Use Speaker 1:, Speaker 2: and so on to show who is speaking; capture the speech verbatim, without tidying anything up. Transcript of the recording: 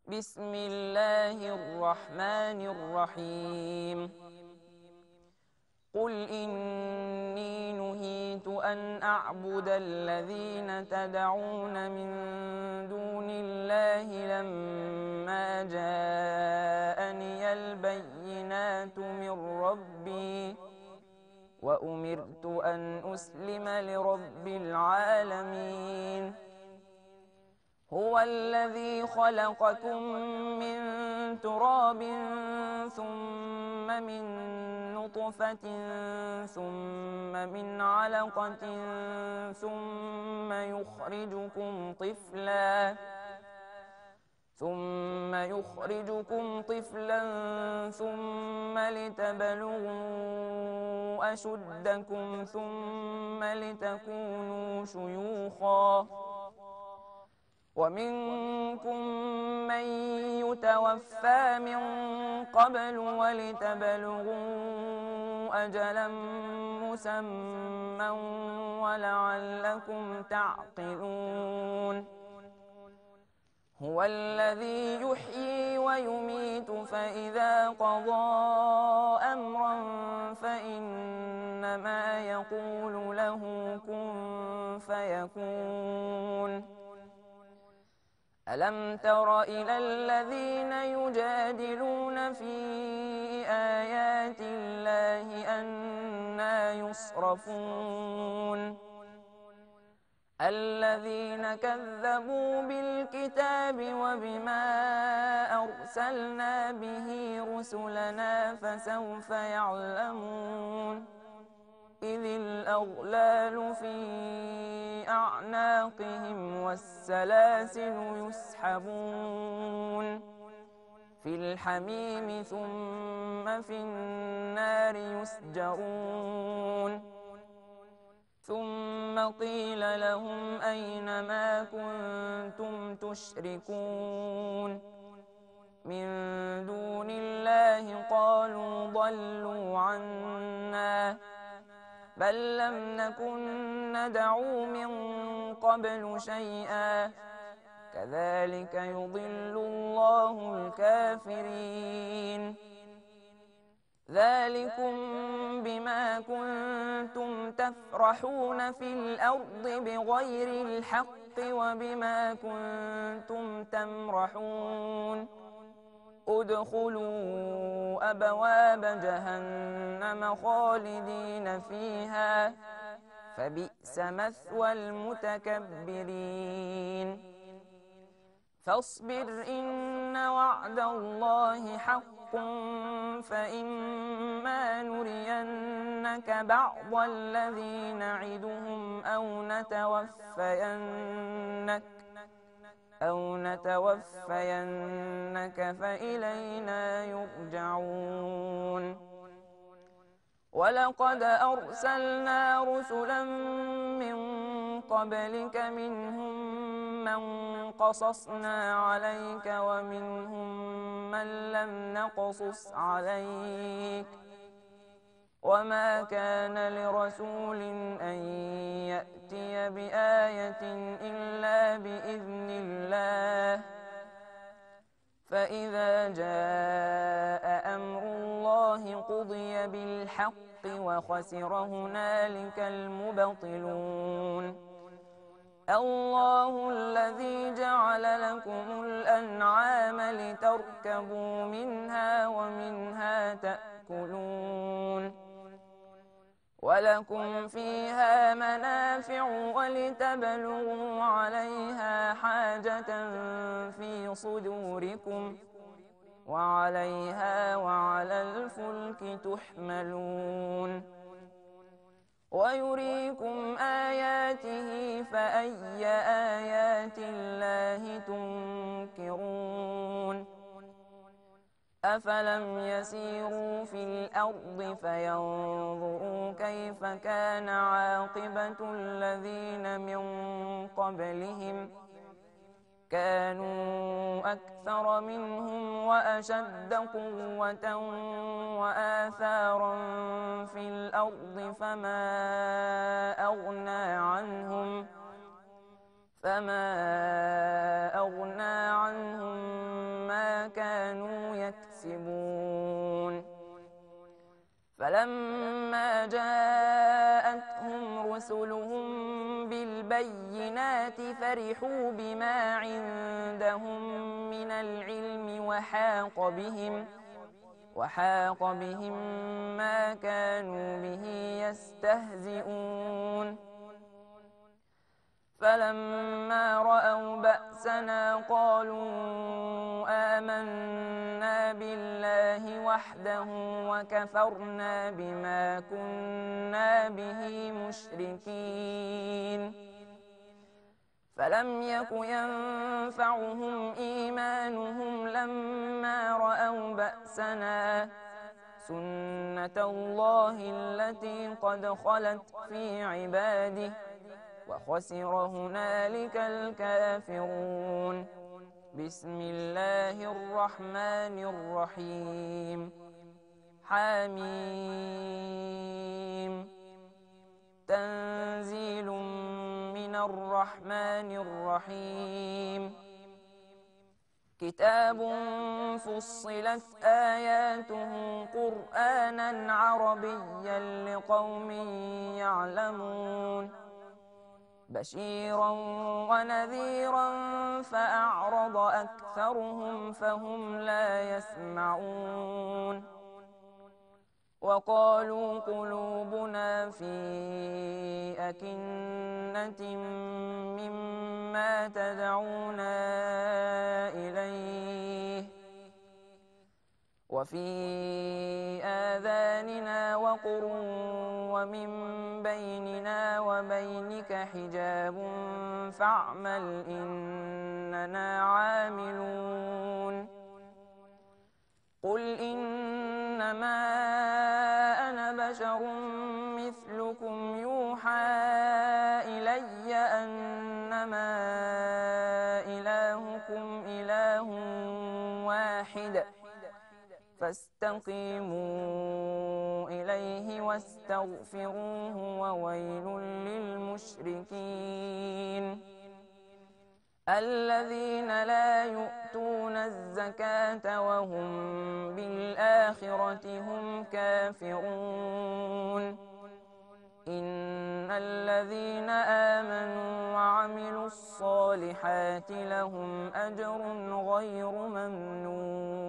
Speaker 1: بسم الله الرحمن الرحيم قل إني نهيت أن أعبد الذين تدعون من دون الله لما جاءني البينات من ربي وأمرت أن أسلم لرب العالمين هو الذي خلقكم من تراب ثم من نطفة ثم من علقة ثم يخرجكم طفلا ثم يخرجكم طفلا ثم لتبلغوا أشدكم ثم لتكونوا شيوخا ومنكم من يتوفى من قبل ولتبلغوا أجلا مسمى ولعلكم تعقلون هو الذي يحيي ويميت فإذا قضى أمرا فإنما يقول له كن فيكون ألم تر إلى الذين يجادلون في آيات الله أنى يصرفون الذين كذبوا بالكتاب وبما أرسلنا به رسلنا فسوف يعلمون إذ الأغلال في أعناقهم والسلاسل يسحبون في الحميم ثم في النار يسجرون ثم قيل لهم أين ما كنتم تشركون من دون الله قالوا ضلوا عنا بل لم نكن ندعو من قبل شيئا كذلك يضل الله الكافرين ذلكم بما كنتم تفرحون في الأرض بغير الحق وبما كنتم تمرحون ادخلوا أبواب جهنم خالدين فيها فبئس مثوى المتكبرين فاصبر إن وعد الله حق فإما نرينك بعض الذي نعدهم أو نتوفينك أو نتوفينك فإلينا يرجعون ولقد أرسلنا رسلا من قبلك منهم من قصصنا عليك ومنهم من لم نقصص عليك وما كان لرسول أن يأتي بآية إلا بإذن الله فإذا جاء أمر الله قضي بالحق وخسر هنالك المبطلون الله الذي جعل لكم الأنعام لتركبوا منها ومنها تأكلون ولكم فيها منافع ولتبلغوا عليها حاجة في صدوركم وعليها وعلى الفلك تحملون ويريكم آياته فأي آيات الله تنكرون أفلم يسيروا في الأرض فينظروا كيف كان عاقبة الذين من قبلهم كانوا أكثر منهم وأشد قوة وآثارا في الأرض فما أغنى عنهم فما أغنى عنهم يكسبون فلما جاءتهم رسلهم بالبينات فرحوا بما عندهم من العلم وحاق بهم وحاق بهم ما كانوا به يستهزئون فلما رأوا بأسنا قالوا آمنا بالله وحده وكفرنا بما كنا به مشركين فلم يك ينفعهم إيمانهم لما رأوا بأسنا سنة الله التي قد خلت في عباده وخسر هنالك الكافرون بسم الله الرحمن الرحيم حميم تنزيل من الرحمن الرحيم كتاب فصلت آياته قرآنا عربيا لقوم يعلمون بشيرا ونذيرا فأعرض أكثرهم فهم لا يسمعون وقالوا قلوبنا في أكنة مما تدعونا إليه وفي آذاننا وقر ومن بيننا وبينك حجاب فاعمل إننا عاملون قل إنما أنا بشر مثلكم يوحى إلي أنما إلهكم إله واحد فاستقيموا إليه واستغفروه وويل للمشركين الذين لا يؤتون الزكاة وهم بالآخرة هم كافرون إن الذين آمنوا وعملوا الصالحات لهم أجر غير ممنون